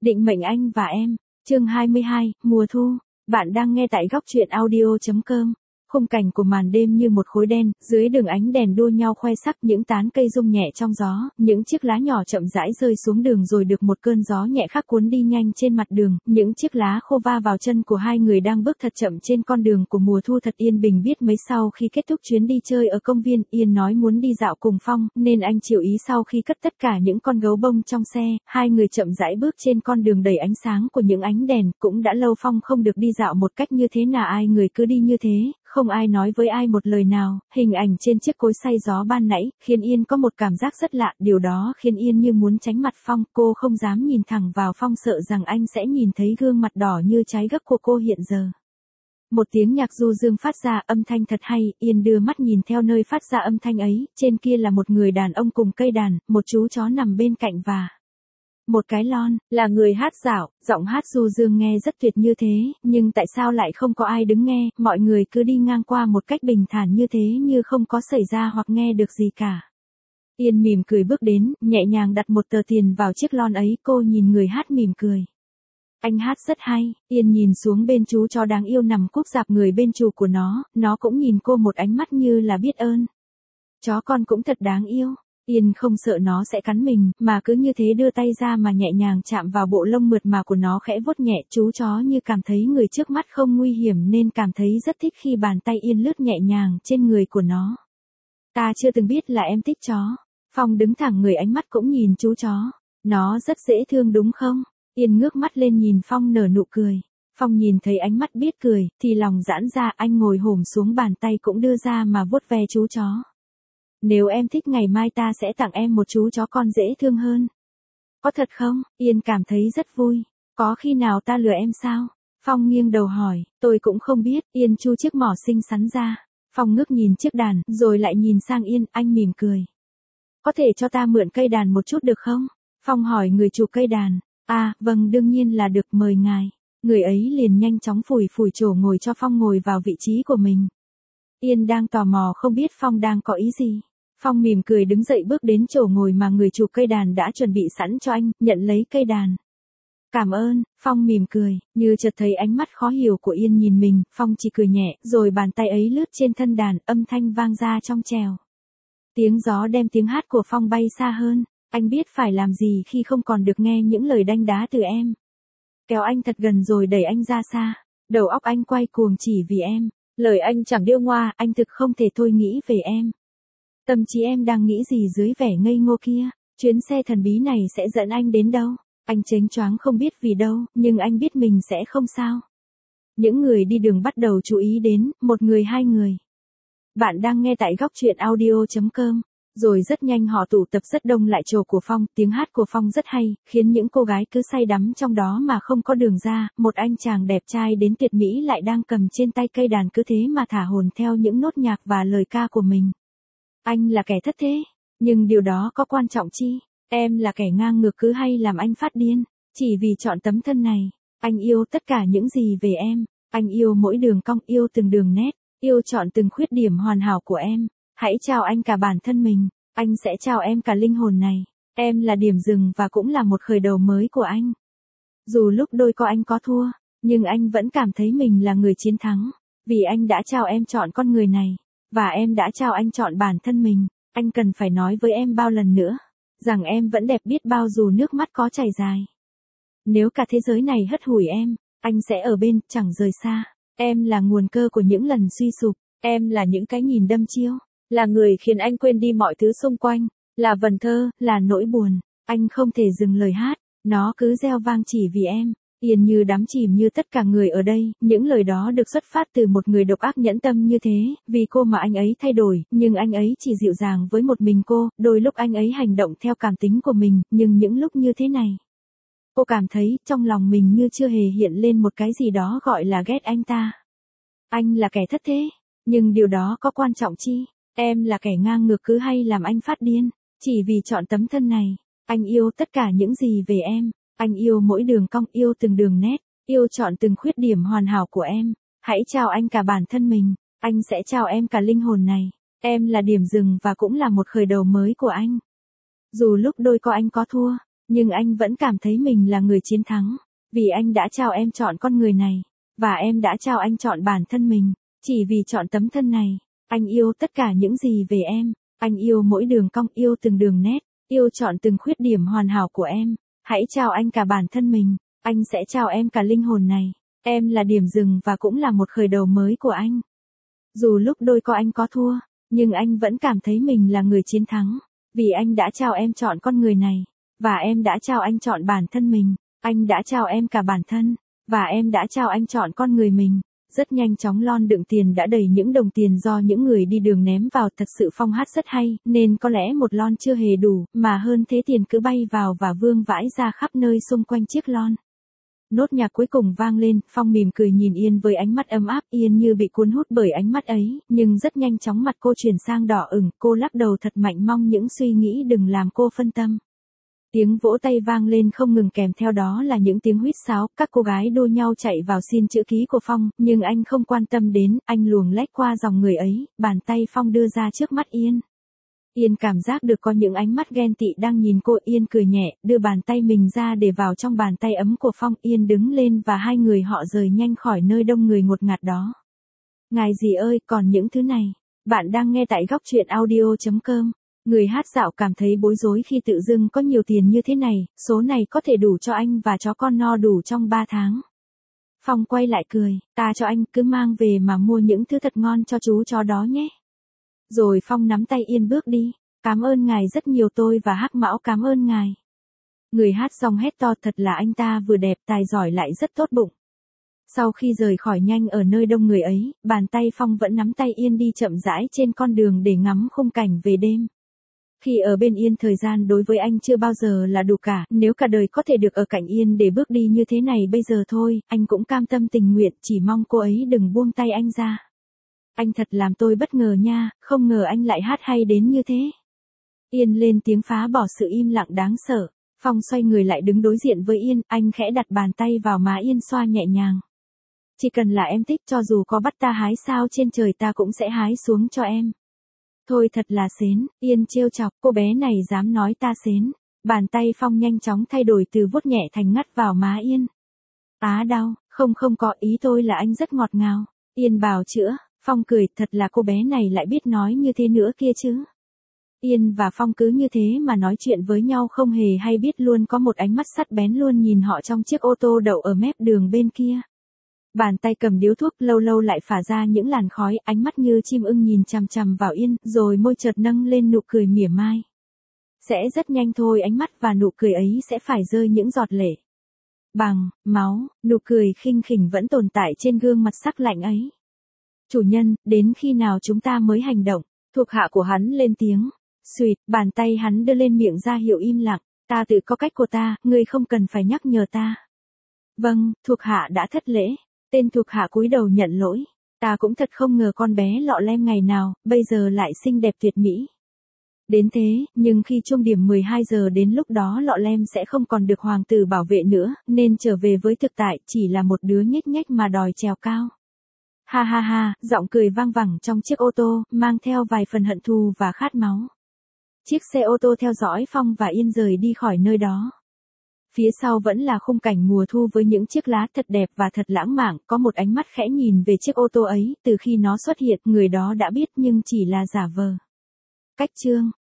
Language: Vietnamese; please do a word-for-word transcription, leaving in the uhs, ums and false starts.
Định mệnh anh và em, chương hai mươi hai, mùa thu. Bạn đang nghe tại góc truyện audio chấm com. Khung cảnh của màn đêm như một khối đen, dưới đường ánh đèn đua nhau khoe sắc, những tán cây rung nhẹ trong gió, những chiếc lá nhỏ chậm rãi rơi xuống đường rồi được một cơn gió nhẹ khắc cuốn đi nhanh trên mặt đường, những chiếc lá khô va vào chân của hai người đang bước thật chậm trên con đường của mùa thu thật yên bình. Biết mấy sau khi kết thúc chuyến đi chơi ở công viên, Yên nói muốn đi dạo cùng Phong, nên anh chịu ý. Sau khi cất tất cả những con gấu bông trong xe, hai người chậm rãi bước trên con đường đầy ánh sáng của những ánh đèn. Cũng đã lâu Phong không được đi dạo một cách như thế nào, ai người cứ đi như thế, không ai nói với ai một lời nào. Hình ảnh trên chiếc cối xay gió ban nãy khiến Yên có một cảm giác rất lạ, điều đó khiến Yên như muốn tránh mặt Phong. Cô không dám nhìn thẳng vào Phong, sợ rằng anh sẽ nhìn thấy gương mặt đỏ như trái gấc của cô hiện giờ. Một tiếng nhạc du dương phát ra, âm thanh thật hay. Yên đưa mắt nhìn theo nơi phát ra âm thanh ấy, trên kia là một người đàn ông cùng cây đàn, một chú chó nằm bên cạnh và một cái lon, là người hát dạo, giọng hát du dương nghe rất tuyệt như thế, nhưng tại sao lại không có ai đứng nghe, mọi người cứ đi ngang qua một cách bình thản như thế, như không có xảy ra hoặc nghe được gì cả. Yên mỉm cười bước đến, nhẹ nhàng đặt một tờ tiền vào chiếc lon ấy. Cô nhìn người hát mỉm cười. Anh hát rất hay. Yên nhìn xuống bên chú chó đáng yêu nằm cúp rạp người bên chủ của nó, nó cũng nhìn cô một ánh mắt như là biết ơn. Chó con cũng thật đáng yêu. Yên không sợ nó sẽ cắn mình, mà cứ như thế đưa tay ra mà nhẹ nhàng chạm vào bộ lông mượt mà của nó, khẽ vuốt nhẹ. Chú chó như cảm thấy người trước mắt không nguy hiểm nên cảm thấy rất thích khi bàn tay Yên lướt nhẹ nhàng trên người của nó. Ta chưa từng biết là em thích chó. Phong đứng thẳng người, ánh mắt cũng nhìn chú chó. Nó rất dễ thương đúng không? Yên ngước mắt lên nhìn Phong nở nụ cười. Phong nhìn thấy ánh mắt biết cười, thì lòng giãn ra, anh ngồi hổm xuống, bàn tay cũng đưa ra mà vuốt ve chú chó. Nếu em thích, ngày mai ta sẽ tặng em một chú chó con dễ thương hơn. Có thật không? Yên cảm thấy rất vui. Có khi nào ta lừa em sao? Phong nghiêng đầu hỏi. Tôi cũng không biết. Yên chu chiếc mỏ xinh xắn ra. Phong ngước nhìn chiếc đàn, rồi lại nhìn sang Yên, anh mỉm cười. Có thể cho ta mượn cây đàn một chút được không? Phong hỏi người chủ cây đàn. À, vâng, đương nhiên là được, mời ngài. Người ấy liền nhanh chóng phủi phủi chỗ ngồi cho Phong ngồi vào vị trí của mình. Yên đang tò mò không biết Phong đang có ý gì. Phong mỉm cười đứng dậy bước đến chỗ ngồi mà người chủ cây đàn đã chuẩn bị sẵn cho anh, nhận lấy cây đàn. Cảm ơn. Phong mỉm cười, như chợt thấy ánh mắt khó hiểu của Yên nhìn mình. Phong chỉ cười nhẹ, rồi bàn tay ấy lướt trên thân đàn, âm thanh vang ra trong trèo. Tiếng gió đem tiếng hát của Phong bay xa hơn. Anh biết phải làm gì khi không còn được nghe những lời đanh đá từ em. Kéo anh thật gần rồi đẩy anh ra xa. Đầu óc anh quay cuồng chỉ vì em. Lời anh chẳng điêu ngoa, anh thực không thể thôi nghĩ về em. Tâm trí em đang nghĩ gì dưới vẻ ngây ngô kia? Chuyến xe thần bí này sẽ dẫn anh đến đâu? Anh chếnh choáng không biết vì đâu, nhưng anh biết mình sẽ không sao. Những người đi đường bắt đầu chú ý đến, một người hai người. Bạn đang nghe tại góc truyện audio chấm com. Rồi rất nhanh họ tụ tập rất đông lại chỗ của Phong. Tiếng hát của Phong rất hay, khiến những cô gái cứ say đắm trong đó mà không có đường ra. Một anh chàng đẹp trai đến tuyệt mỹ lại đang cầm trên tay cây đàn, cứ thế mà thả hồn theo những nốt nhạc và lời ca của mình. Anh là kẻ thất thế, nhưng điều đó có quan trọng chi? Em là kẻ ngang ngược cứ hay làm anh phát điên, chỉ vì chọn tấm thân này. Anh yêu tất cả những gì về em, anh yêu mỗi đường cong, yêu từng đường nét, yêu chọn từng khuyết điểm hoàn hảo của em. Hãy trao anh cả bản thân mình, anh sẽ trao em cả linh hồn này. Em là điểm dừng và cũng là một khởi đầu mới của anh. Dù lúc đôi co anh có thua, nhưng anh vẫn cảm thấy mình là người chiến thắng, vì anh đã trao em chọn con người này. Và em đã trao anh chọn bản thân mình. Anh cần phải nói với em bao lần nữa, rằng em vẫn đẹp biết bao dù nước mắt có chảy dài. Nếu cả thế giới này hất hủi em, anh sẽ ở bên, chẳng rời xa. Em là nguồn cơ của những lần suy sụp. Em là những cái nhìn đâm chiêu, là người khiến anh quên đi mọi thứ xung quanh, là vần thơ, là nỗi buồn. Anh không thể dừng lời hát, nó cứ reo vang chỉ vì em. Yên như đắm chìm như tất cả người ở đây, những lời đó được xuất phát từ một người độc ác nhẫn tâm như thế, vì cô mà anh ấy thay đổi, nhưng anh ấy chỉ dịu dàng với một mình cô, đôi lúc anh ấy hành động theo cảm tính của mình, nhưng những lúc như thế này, cô cảm thấy trong lòng mình như chưa hề hiện lên một cái gì đó gọi là ghét anh ta. Anh là kẻ thất thế, nhưng điều đó có quan trọng chi? Em là kẻ ngang ngược cứ hay làm anh phát điên, chỉ vì chọn tấm thân này. Anh yêu tất cả những gì về em. Anh yêu mỗi đường cong, yêu từng đường nét, yêu chọn từng khuyết điểm hoàn hảo của em. Hãy trao anh cả bản thân mình, anh sẽ trao em cả linh hồn này. Em là điểm dừng và cũng là một khởi đầu mới của anh. Dù lúc đôi co anh có thua, Nhưng anh vẫn cảm thấy mình là người chiến thắng. Vì anh đã trao em chọn con người này. Và em đã trao anh chọn bản thân mình. Chỉ vì chọn tấm thân này. Anh yêu tất cả những gì về em. Anh yêu mỗi đường cong, yêu từng đường nét. Yêu chọn từng khuyết điểm hoàn hảo của em. Hãy trao anh cả bản thân mình. Anh sẽ trao em cả linh hồn này. Em là điểm dừng và cũng là một khởi đầu mới của anh. Dù lúc đôi co anh có thua, nhưng anh vẫn cảm thấy mình là người chiến thắng. Vì anh đã trao em chọn con người này. Và em đã trao anh chọn bản thân mình. Anh đã trao em cả bản thân. Và em đã trao anh chọn con người mình. Rất nhanh chóng lon đựng tiền đã đầy những đồng tiền do những người đi đường ném vào. Thật sự Phong hát rất hay, nên có lẽ một lon chưa hề đủ, mà hơn thế tiền cứ bay vào và vương vãi ra khắp nơi xung quanh chiếc lon. Nốt nhạc cuối cùng vang lên, Phong mỉm cười nhìn Yên với ánh mắt ấm áp. Yên như bị cuốn hút bởi ánh mắt ấy, nhưng rất nhanh chóng mặt cô chuyển sang đỏ ửng. Cô lắc đầu thật mạnh, mong những suy nghĩ đừng làm cô phân tâm. Tiếng vỗ tay vang lên không ngừng, kèm theo đó là những tiếng huýt sáo. Các cô gái đua nhau chạy vào xin chữ ký của Phong, nhưng anh không quan tâm đến. Anh luồng lách qua dòng người ấy, bàn tay Phong đưa ra trước mắt Yên. Yên cảm giác được có những ánh mắt ghen tị đang nhìn cô. Yên cười nhẹ, đưa bàn tay mình ra để vào trong bàn tay ấm của Phong. Yên đứng lên và hai người họ rời nhanh khỏi nơi đông người ngột ngạt đó. Ngài gì ơi, còn những thứ này. Bạn đang nghe tại góc truyện audio chấm com. Người hát dạo cảm thấy bối rối khi tự dưng có nhiều tiền như thế này. Số này có thể đủ cho anh và chó con no đủ trong ba tháng. Phong quay lại cười, ta cho anh, cứ mang về mà mua những thứ thật ngon cho chú chó đó nhé. Rồi Phong nắm tay Yên bước đi. Cảm ơn ngài rất nhiều, tôi và Hắc Mão cảm ơn ngài. Người hát giọng hét to, thật là anh ta vừa đẹp, tài giỏi lại rất tốt bụng. Sau khi rời khỏi nhanh ở nơi đông người ấy, bàn tay Phong vẫn nắm tay Yên đi chậm rãi trên con đường để ngắm khung cảnh về đêm. Khi ở bên Yên, thời gian đối với anh chưa bao giờ là đủ cả. Nếu cả đời có thể được ở cạnh Yên để bước đi như thế này bây giờ thôi, anh cũng cam tâm tình nguyện, chỉ mong cô ấy đừng buông tay anh ra. Anh thật làm tôi bất ngờ nha, không ngờ anh lại hát hay đến như thế. Yên lên tiếng phá bỏ sự im lặng đáng sợ. Phong xoay người lại đứng đối diện với Yên, anh khẽ đặt bàn tay vào má Yên xoa nhẹ nhàng. Chỉ cần là em thích, cho dù có bắt ta hái sao trên trời ta cũng sẽ hái xuống cho em. Thôi thật là xến, Yên trêu chọc, cô bé này dám nói ta xến. Bàn tay Phong nhanh chóng thay đổi từ vuốt nhẹ thành ngắt vào má Yên. Á đau, không không có, ý tôi là anh rất ngọt ngào. Yên bào chữa, Phong cười, thật là cô bé này lại biết nói như thế nữa kia chứ. Yên và Phong cứ như thế mà nói chuyện với nhau không hề hay biết luôn, có một ánh mắt sắc bén luôn nhìn họ trong chiếc ô tô đậu ở mép đường bên kia. Bàn tay cầm điếu thuốc lâu lâu lại phả ra những làn khói, ánh mắt như chim ưng nhìn chằm chằm vào Yên, rồi môi chợt nâng lên nụ cười mỉa mai. Sẽ rất nhanh thôi, ánh mắt và nụ cười ấy sẽ phải rơi những giọt lệ. Bằng, máu, nụ cười khinh khỉnh vẫn tồn tại trên gương mặt sắc lạnh ấy. Chủ nhân, đến khi nào chúng ta mới hành động? Thuộc hạ của hắn lên tiếng. Xuyệt, bàn tay hắn đưa lên miệng ra hiệu im lặng. Ta tự có cách của ta, ngươi không cần phải nhắc nhở ta. Vâng, thuộc hạ đã thất lễ. Tên thuộc hạ cúi đầu nhận lỗi. Ta cũng thật không ngờ con bé lọ lem ngày nào, bây giờ lại xinh đẹp tuyệt mỹ. Đến thế, nhưng khi chuông điểm mười hai giờ đến lúc đó lọ lem sẽ không còn được hoàng tử bảo vệ nữa, nên trở về với thực tại, chỉ là một đứa nhếch nhếch mà đòi trèo cao. Ha ha ha, giọng cười vang vẳng trong chiếc ô tô, mang theo vài phần hận thù và khát máu. Chiếc xe ô tô theo dõi Phong và Yên rời đi khỏi nơi đó. Phía sau vẫn là khung cảnh mùa thu với những chiếc lá thật đẹp và thật lãng mạn, có một ánh mắt khẽ nhìn về chiếc ô tô ấy, từ khi nó xuất hiện, người đó đã biết nhưng chỉ là giả vờ. Cách chương